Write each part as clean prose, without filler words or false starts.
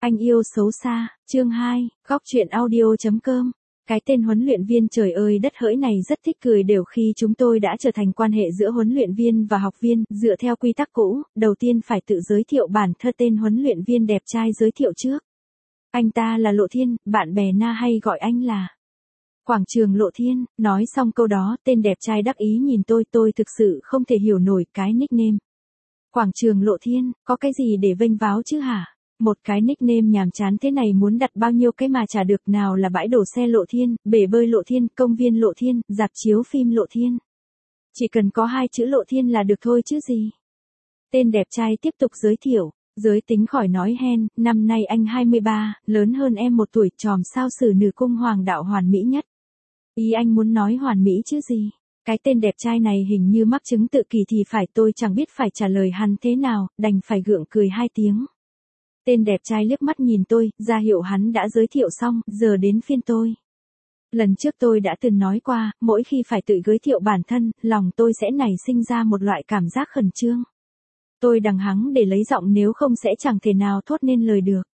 Anh yêu xấu xa, chương 2, góc truyện audio.com. Cái tên huấn luyện viên trời ơi đất hỡi này rất thích cười đều khi chúng tôi đã trở thành quan hệ giữa huấn luyện viên và học viên, dựa theo quy tắc cũ, đầu tiên phải tự giới thiệu bản thân. Tên huấn luyện viên đẹp trai giới thiệu trước. Anh ta là Lộ Thiên, bạn bè Na hay gọi anh là Quảng Trường Lộ Thiên. Nói xong câu đó, tên đẹp trai đắc ý nhìn tôi thực sự không thể hiểu nổi cái nickname. Quảng Trường Lộ Thiên, có cái gì để vênh váo chứ hả? Một cái nickname nhàm chán thế này muốn đặt bao nhiêu cái mà chả được, nào là bãi đổ xe Lộ Thiên, bể bơi Lộ Thiên, công viên Lộ Thiên, rạp chiếu phim Lộ Thiên. Chỉ cần có 2 chữ Lộ Thiên là được thôi chứ gì. Tên đẹp trai tiếp tục giới thiệu, giới tính khỏi nói hen, năm nay anh 23, lớn hơn em 1 tuổi, tròm sao xử nữ cung hoàng đạo hoàn mỹ nhất. Ý anh muốn nói hoàn mỹ chứ gì. Cái tên đẹp trai này hình như mắc chứng tự kỷ thì phải, tôi chẳng biết phải trả lời hắn thế nào, đành phải gượng cười 2 tiếng. Tên đẹp trai liếc mắt nhìn tôi, ra hiệu hắn đã giới thiệu xong, giờ đến phiên tôi. Lần trước tôi đã từng nói qua, mỗi khi phải tự giới thiệu bản thân, lòng tôi sẽ nảy sinh ra một loại cảm giác khẩn trương. Tôi đằng hắng để lấy giọng nếu không sẽ chẳng thể nào thốt nên lời được.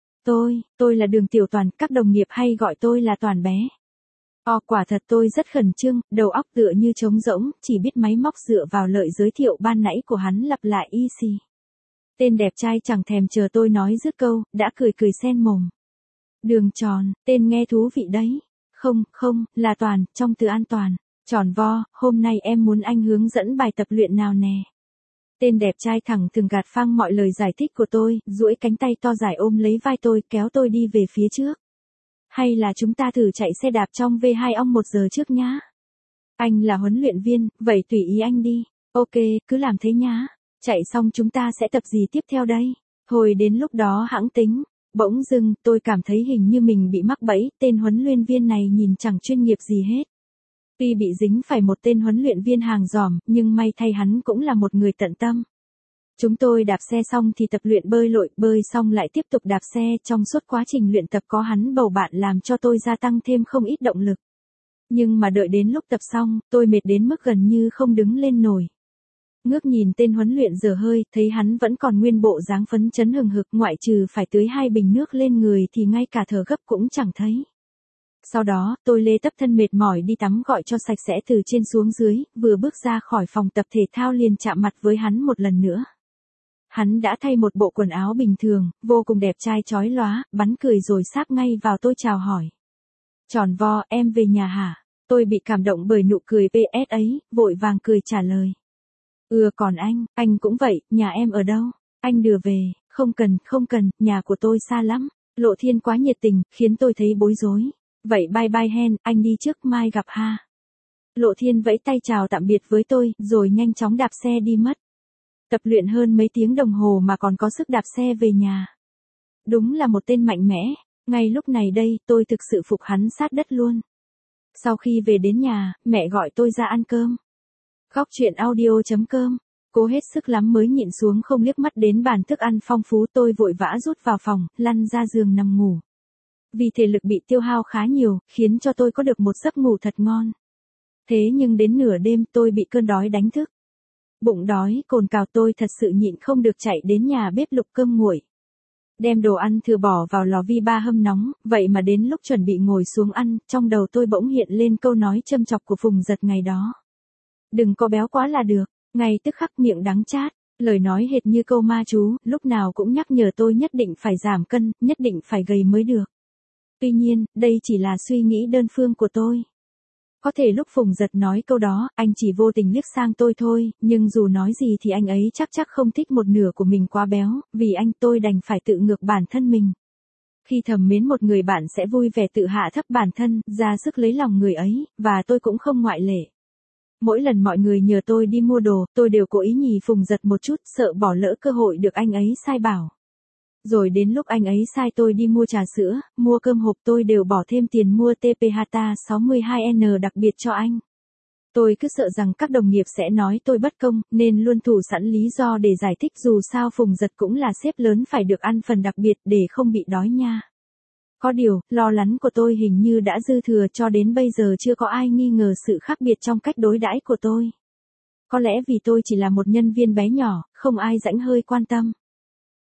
Tôi là Đường Tiểu Toàn, các đồng nghiệp hay gọi tôi là Toàn bé. Quả thật tôi rất khẩn trương, đầu óc tựa như trống rỗng, chỉ biết máy móc dựa vào lời giới thiệu ban nãy của hắn lặp lại y xì. Tên đẹp trai chẳng thèm chờ tôi nói dứt câu, đã cười sen mồm. Đường Tròn, tên nghe thú vị đấy. Không, là Toàn, trong từ an toàn. Tròn vo, hôm nay em muốn anh hướng dẫn bài tập luyện nào nè. Tên đẹp trai thẳng thừng gạt phăng mọi lời giải thích của tôi, duỗi cánh tay to dài ôm lấy vai tôi, kéo tôi đi về phía trước. Hay là chúng ta thử chạy xe đạp trong V2 ong 1 giờ trước nhá. Anh là huấn luyện viên, vậy tùy ý anh đi. Ok, cứ làm thế nhá. Chạy xong chúng ta sẽ tập gì tiếp theo đây? Thôi đến lúc đó hẵng tính. Bỗng dưng, tôi cảm thấy hình như mình bị mắc bẫy, tên huấn luyện viên này nhìn chẳng chuyên nghiệp gì hết. Tuy bị dính phải một tên huấn luyện viên hàng giòm, nhưng may thay hắn cũng là một người tận tâm. Chúng tôi đạp xe xong thì tập luyện bơi lội, bơi xong lại tiếp tục đạp xe, trong suốt quá trình luyện tập có hắn bầu bạn làm cho tôi gia tăng thêm không ít động lực. Nhưng mà đợi đến lúc tập xong, tôi mệt đến mức gần như không đứng lên nổi. Ngước nhìn tên huấn luyện dở hơi, thấy hắn vẫn còn nguyên bộ dáng phấn chấn hừng hực, ngoại trừ phải tưới 2 bình nước lên người thì ngay cả thở gấp cũng chẳng thấy. Sau đó, tôi lê tấp thân mệt mỏi đi tắm gọi cho sạch sẽ từ trên xuống dưới, vừa bước ra khỏi phòng tập thể thao liền chạm mặt với hắn một lần nữa. Hắn đã thay một bộ quần áo bình thường, vô cùng đẹp trai chói lóa, bắn cười rồi sáp ngay vào tôi chào hỏi. Tròn vo, em về nhà hả? Tôi bị cảm động bởi nụ cười PS ấy, vội vàng cười trả lời. Còn anh cũng vậy, nhà em ở đâu? Anh đưa về, không cần, nhà của tôi xa lắm. Lộ Thiên quá nhiệt tình, khiến tôi thấy bối rối. Vậy bye bye hen, anh đi trước, mai gặp ha. Lộ Thiên vẫy tay chào tạm biệt với tôi, rồi nhanh chóng đạp xe đi mất. Tập luyện hơn mấy tiếng đồng hồ mà còn có sức đạp xe về nhà. Đúng là một tên mạnh mẽ, ngay lúc này đây, tôi thực sự phục hắn sát đất luôn. Sau khi về đến nhà, mẹ gọi tôi ra ăn cơm. Góc truyện audio.com, cố hết sức lắm mới nhịn xuống không liếc mắt đến bàn thức ăn phong phú, tôi vội vã rút vào phòng, lăn ra giường nằm ngủ. Vì thể lực bị tiêu hao khá nhiều, khiến cho tôi có được một giấc ngủ thật ngon. Thế nhưng đến nửa đêm tôi bị cơn đói đánh thức. Bụng đói, cồn cào tôi thật sự nhịn không được chạy đến nhà bếp lục cơm nguội. Đem đồ ăn thừa bỏ vào lò vi ba hâm nóng, vậy mà đến lúc chuẩn bị ngồi xuống ăn, trong đầu tôi bỗng hiện lên câu nói châm chọc của Phùng Giật ngày đó. Đừng có béo quá là được, ngay tức khắc miệng đắng chát, lời nói hệt như câu ma chú, lúc nào cũng nhắc nhở tôi nhất định phải giảm cân, nhất định phải gầy mới được. Tuy nhiên, đây chỉ là suy nghĩ đơn phương của tôi. Có thể lúc Phùng Giật nói câu đó, anh chỉ vô tình liếc sang tôi thôi, nhưng dù nói gì thì anh ấy chắc không thích một nửa của mình quá béo, vì anh tôi đành phải tự ngược bản thân mình. Khi thầm mến một người bạn sẽ vui vẻ tự hạ thấp bản thân, ra sức lấy lòng người ấy, và tôi cũng không ngoại lệ. Mỗi lần mọi người nhờ tôi đi mua đồ, tôi đều cố ý nhì Phùng Giật một chút, sợ bỏ lỡ cơ hội được anh ấy sai bảo. Rồi đến lúc anh ấy sai tôi đi mua trà sữa, mua cơm hộp, tôi đều bỏ thêm tiền mua TPHTA 62N đặc biệt cho anh. Tôi cứ sợ rằng các đồng nghiệp sẽ nói tôi bất công, nên luôn thủ sẵn lý do để giải thích, dù sao Phùng Giật cũng là sếp lớn phải được ăn phần đặc biệt để không bị đói nha. Có điều, lo lắng của tôi hình như đã dư thừa, cho đến bây giờ chưa có ai nghi ngờ sự khác biệt trong cách đối đãi của tôi. Có lẽ vì tôi chỉ là một nhân viên bé nhỏ, không ai rảnh hơi quan tâm.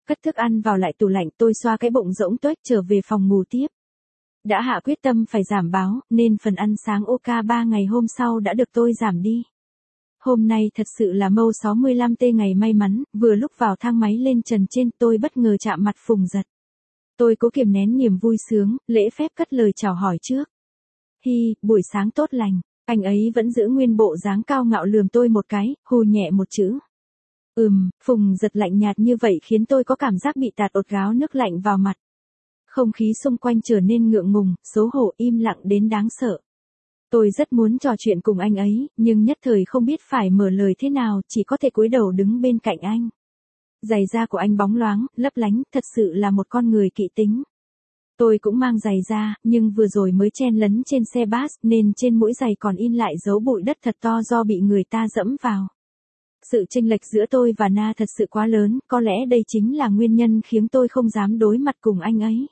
Cất thức ăn vào lại tủ lạnh, tôi xoa cái bụng rỗng tuếch trở về phòng ngủ tiếp. Đã hạ quyết tâm phải giảm báo, nên phần ăn sáng OK3 ngày hôm sau đã được tôi giảm đi. Hôm nay thật sự là mâu 65T ngày may mắn, vừa lúc vào thang máy lên trần trên tôi bất ngờ chạm mặt Phùng Giật. Tôi cố kiềm nén niềm vui sướng, lễ phép cất lời chào hỏi trước. Hi, buổi sáng tốt lành, anh ấy vẫn giữ nguyên bộ dáng cao ngạo lườm tôi một cái, hù nhẹ một chữ. Phùng Giật lạnh nhạt như vậy khiến tôi có cảm giác bị tạt ột gáo nước lạnh vào mặt. Không khí xung quanh trở nên ngượng ngùng, xấu hổ, im lặng đến đáng sợ. Tôi rất muốn trò chuyện cùng anh ấy, nhưng nhất thời không biết phải mở lời thế nào, chỉ có thể cúi đầu đứng bên cạnh anh. Giày da của anh bóng loáng, lấp lánh, thật sự là một con người kỵ tính. Tôi cũng mang giày da, nhưng vừa rồi mới chen lấn trên xe bus nên trên mũi giày còn in lại dấu bụi đất thật to do bị người ta dẫm vào. Sự chênh lệch giữa tôi và Na thật sự quá lớn, có lẽ đây chính là nguyên nhân khiến tôi không dám đối mặt cùng anh ấy.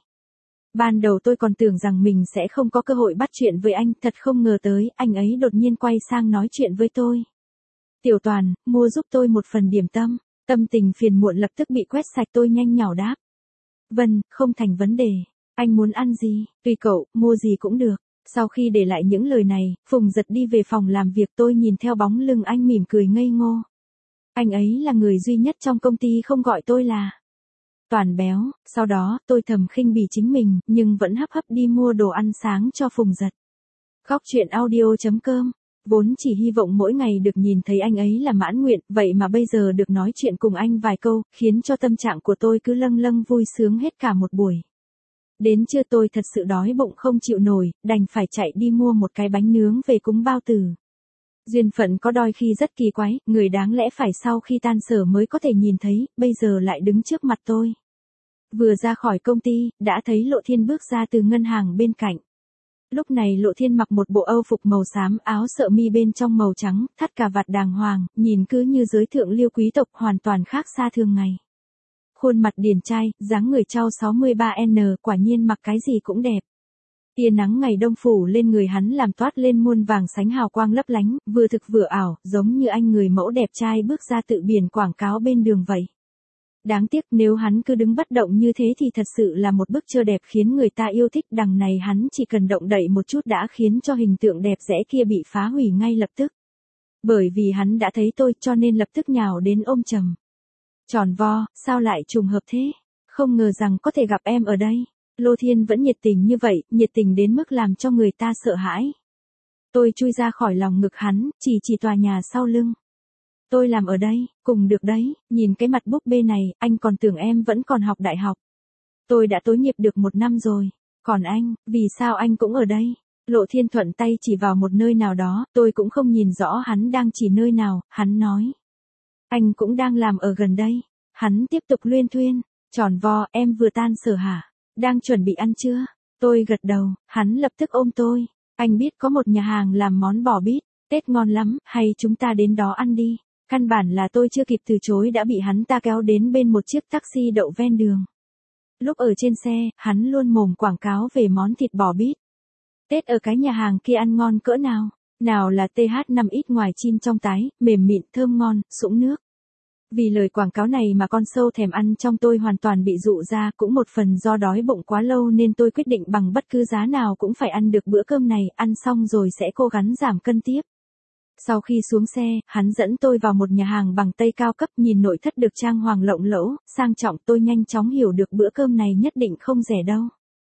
Ban đầu tôi còn tưởng rằng mình sẽ không có cơ hội bắt chuyện với anh, thật không ngờ tới, anh ấy đột nhiên quay sang nói chuyện với tôi. Tiểu Toàn, mua giúp tôi một phần điểm tâm. Tâm tình phiền muộn lập tức bị quét sạch, tôi nhanh nhảu đáp. Vâng, không thành vấn đề. Anh muốn ăn gì, tùy cậu, mua gì cũng được. Sau khi để lại những lời này, Phùng Giật đi về phòng làm việc, tôi nhìn theo bóng lưng anh mỉm cười ngây ngô. Anh ấy là người duy nhất trong công ty không gọi tôi là Toàn béo. Sau đó, tôi thầm khinh bỉ chính mình, nhưng vẫn hấp hấp đi mua đồ ăn sáng cho Phùng Giật. Góc chuyện audio.com. Vốn chỉ hy vọng mỗi ngày được nhìn thấy anh ấy là mãn nguyện, vậy mà bây giờ được nói chuyện cùng anh vài câu, khiến cho tâm trạng của tôi cứ lâng lâng vui sướng hết cả một buổi. Đến trưa tôi thật sự đói bụng không chịu nổi, đành phải chạy đi mua một cái bánh nướng về cúng bao tử. Duyên phận có đôi khi rất kỳ quái, người đáng lẽ phải sau khi tan sở mới có thể nhìn thấy, bây giờ lại đứng trước mặt tôi. Vừa ra khỏi công ty, đã thấy Lộ Thiên bước ra từ ngân hàng bên cạnh. Lúc này Lộ Thiên mặc một bộ âu phục màu xám, áo sợ mi bên trong màu trắng, thắt cà vạt đàng hoàng, nhìn cứ như giới thượng lưu quý tộc, hoàn toàn khác xa thường ngày. Khuôn mặt điển trai, dáng người trao 63N, quả nhiên mặc cái gì cũng đẹp. Tia nắng ngày đông phủ lên người hắn làm toát lên muôn vàng sánh hào quang lấp lánh, vừa thực vừa ảo, giống như anh người mẫu đẹp trai bước ra tự biển quảng cáo bên đường vậy. Đáng tiếc nếu hắn cứ đứng bất động như thế thì thật sự là một bức chưa đẹp khiến người ta yêu thích, đằng này hắn chỉ cần động đậy một chút đã khiến cho hình tượng đẹp đẽ kia bị phá hủy ngay lập tức. Bởi vì hắn đã thấy tôi cho nên lập tức nhào đến ôm chầm. Tròn vo, sao lại trùng hợp thế? Không ngờ rằng có thể gặp em ở đây. Lô Thiên vẫn nhiệt tình như vậy, nhiệt tình đến mức làm cho người ta sợ hãi. Tôi chui ra khỏi lòng ngực hắn, chỉ tòa nhà sau lưng. Tôi làm ở đây, cùng được đấy, nhìn cái mặt búp bê này, anh còn tưởng em vẫn còn học đại học. Tôi đã tối nghiệp được 1 năm rồi. Còn anh, vì sao anh cũng ở đây? Lộ Thiên thuận tay chỉ vào một nơi nào đó, tôi cũng không nhìn rõ hắn đang chỉ nơi nào, hắn nói. Anh cũng đang làm ở gần đây. Hắn tiếp tục luyên thuyên. Tròn vo, em vừa tan sở hả? Đang chuẩn bị ăn chưa? Tôi gật đầu, hắn lập tức ôm tôi. Anh biết có một nhà hàng làm món bò bít, Tết ngon lắm, hay chúng ta đến đó ăn đi. Căn bản là tôi chưa kịp từ chối đã bị hắn ta kéo đến bên một chiếc taxi đậu ven đường. Lúc ở trên xe, hắn luôn mồm quảng cáo về món thịt bò bít. Tết ở cái nhà hàng kia ăn ngon cỡ nào? Nào là TH5X ngoài chin trong tái, mềm mịn, thơm ngon, sũng nước. Vì lời quảng cáo này mà con sâu thèm ăn trong tôi hoàn toàn bị dụ ra, cũng một phần do đói bụng quá lâu nên tôi quyết định bằng bất cứ giá nào cũng phải ăn được bữa cơm này, ăn xong rồi sẽ cố gắng giảm cân tiếp. Sau khi xuống xe, hắn dẫn tôi vào một nhà hàng bằng Tây cao cấp, nhìn nội thất được trang hoàng lộng lẫu, sang trọng, tôi nhanh chóng hiểu được bữa cơm này nhất định không rẻ đâu.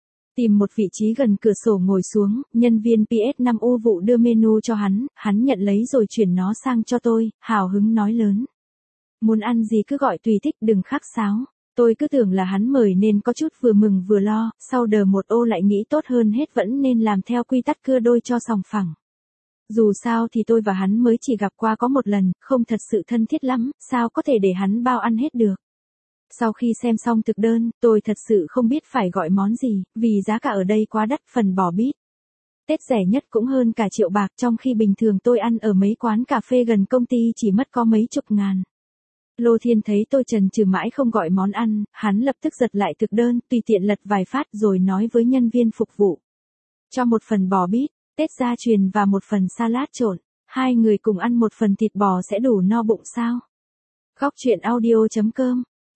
Tìm một vị trí gần cửa sổ ngồi xuống, nhân viên PS5U vụ đưa menu cho hắn nhận lấy rồi chuyển nó sang cho tôi, hào hứng nói lớn. Muốn ăn gì cứ gọi tùy thích, đừng khách sáo. Tôi cứ tưởng là hắn mời nên có chút vừa mừng vừa lo, sau đờ một ô lại nghĩ tốt hơn hết vẫn nên làm theo quy tắc cưa đôi cho sòng phẳng. Dù sao thì tôi và hắn mới chỉ gặp qua có một lần, không thật sự thân thiết lắm, sao có thể để hắn bao ăn hết được. Sau khi xem xong thực đơn, tôi thật sự không biết phải gọi món gì, vì giá cả ở đây quá đắt, phần bò bít Tết rẻ nhất cũng hơn cả triệu bạc, trong khi bình thường tôi ăn ở mấy quán cà phê gần công ty chỉ mất có mấy chục ngàn. Lô Thiên thấy tôi chần chừ mãi không gọi món ăn, hắn lập tức giật lại thực đơn, tùy tiện lật vài phát rồi nói với nhân viên phục vụ. Cho một phần bò bít Tết gia truyền và một phần salad trộn. 2 người cùng ăn một phần thịt bò sẽ đủ no bụng sao? Góc chuyện audio.com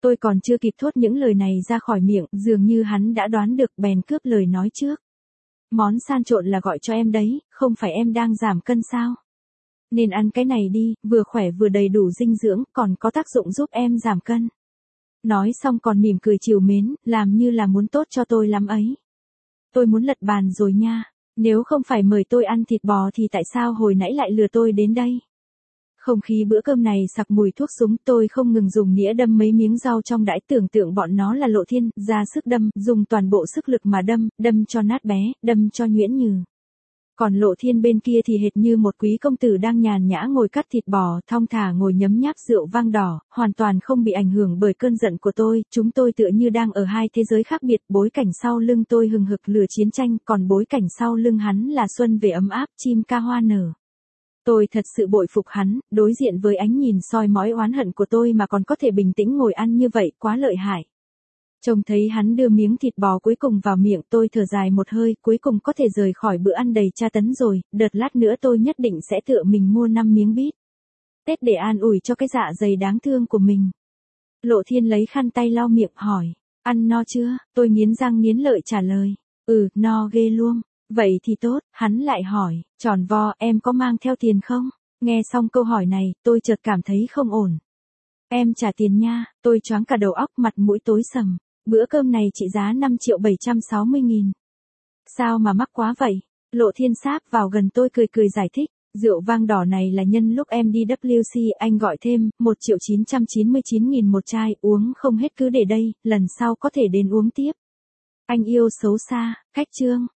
Tôi còn chưa kịp thốt những lời này ra khỏi miệng, dường như hắn đã đoán được bèn cướp lời nói trước. Món san trộn là gọi cho em đấy, không phải em đang giảm cân sao? Nên ăn cái này đi, vừa khỏe vừa đầy đủ dinh dưỡng, còn có tác dụng giúp em giảm cân. Nói xong còn mỉm cười trìu mến, làm như là muốn tốt cho tôi lắm ấy. Tôi muốn lật bàn rồi nha, nếu không phải mời tôi ăn thịt bò thì tại sao hồi nãy lại lừa tôi đến đây? Không khí bữa cơm này sặc mùi thuốc súng, tôi không ngừng dùng nĩa đâm mấy miếng rau trong đãi, tưởng tượng bọn nó là Lộ Thiên, ra sức đâm, dùng toàn bộ sức lực mà đâm cho nát bé, đâm cho nhuyễn nhừ. Còn Lộ Thiên bên kia thì hệt như một quý công tử đang nhàn nhã ngồi cắt thịt bò, thong thả ngồi nhấm nháp rượu vang đỏ, hoàn toàn không bị ảnh hưởng bởi cơn giận của tôi, chúng tôi tựa như đang ở hai thế giới khác biệt, bối cảnh sau lưng tôi hừng hực lửa chiến tranh, còn bối cảnh sau lưng hắn là xuân về ấm áp, chim ca hoa nở. Tôi thật sự bội phục hắn, đối diện với ánh nhìn soi mói oán hận của tôi mà còn có thể bình tĩnh ngồi ăn như vậy, quá lợi hại. Trông thấy hắn đưa miếng thịt bò cuối cùng vào miệng, tôi thở dài một hơi, cuối cùng có thể rời khỏi bữa ăn đầy tra tấn rồi, đợt lát nữa tôi nhất định sẽ tự mình mua 5 miếng bít tết để an ủi cho cái dạ dày đáng thương của mình. Lộ Thiên lấy khăn tay lau miệng hỏi, ăn no chưa? Tôi nghiến răng nghiến lợi trả lời, no ghê luôn. Vậy thì tốt, hắn lại hỏi, tròn vo, em có mang theo tiền không? Nghe xong câu hỏi này, tôi chợt cảm thấy không ổn. Em trả tiền nha, tôi choáng cả đầu óc, mặt mũi tối sầm. Bữa cơm này trị giá 5.760.000. Sao mà mắc quá vậy? Lộ Thiên sáp vào gần tôi cười cười giải thích. Rượu vang đỏ này là nhân lúc em đi WC anh gọi thêm, 1.999.000 một chai, uống không hết cứ để đây, lần sau có thể đến uống tiếp. Anh yêu xấu xa, khách trương.